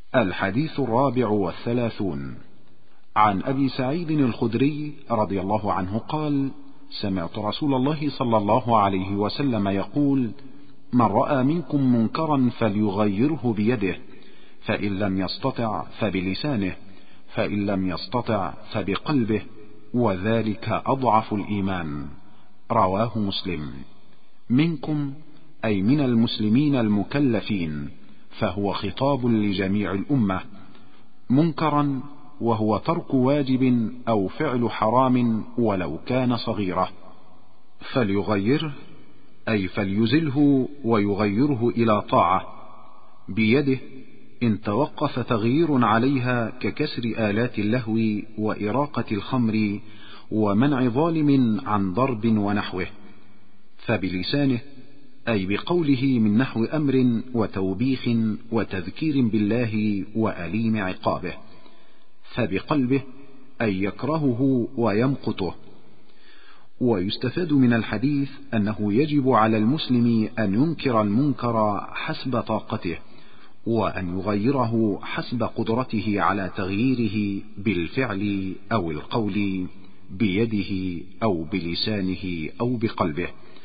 الحديث 34 عن أبي سعيد الخدري رضي الله عنه قال: سمعت رسول الله صلى الله عليه وسلم يقول: من رأى منكم منكرا فليغيره بيده، فإن لم يستطع فبلسانه، فإن لم يستطع فبقلبه، وذلك أضعف الإيمان. رواه مسلم. منكم أي من المسلمين المكلفين، فهو خطاب لجميع الأمة. منكرا وهو ترك واجب أو فعل حرام ولو كان صغيرة. فليغيره أي فليزله ويغيره إلى طاعة. بيده إن توقف تغيير عليها ككسر آلات اللهو وإراقة الخمر ومنع ظالم عن ضرب ونحوه. فبلسانه أي بقوله من نحو أمر وتوبيخ وتذكير بالله وأليم عقابه. فبقلبه أي يكرهه ويمقته. ويستفاد من الحديث أنه يجب على المسلم أن ينكر المنكر حسب طاقته، وأن يغيره حسب قدرته على تغييره بالفعل أو القول، بيده أو بلسانه أو بقلبه.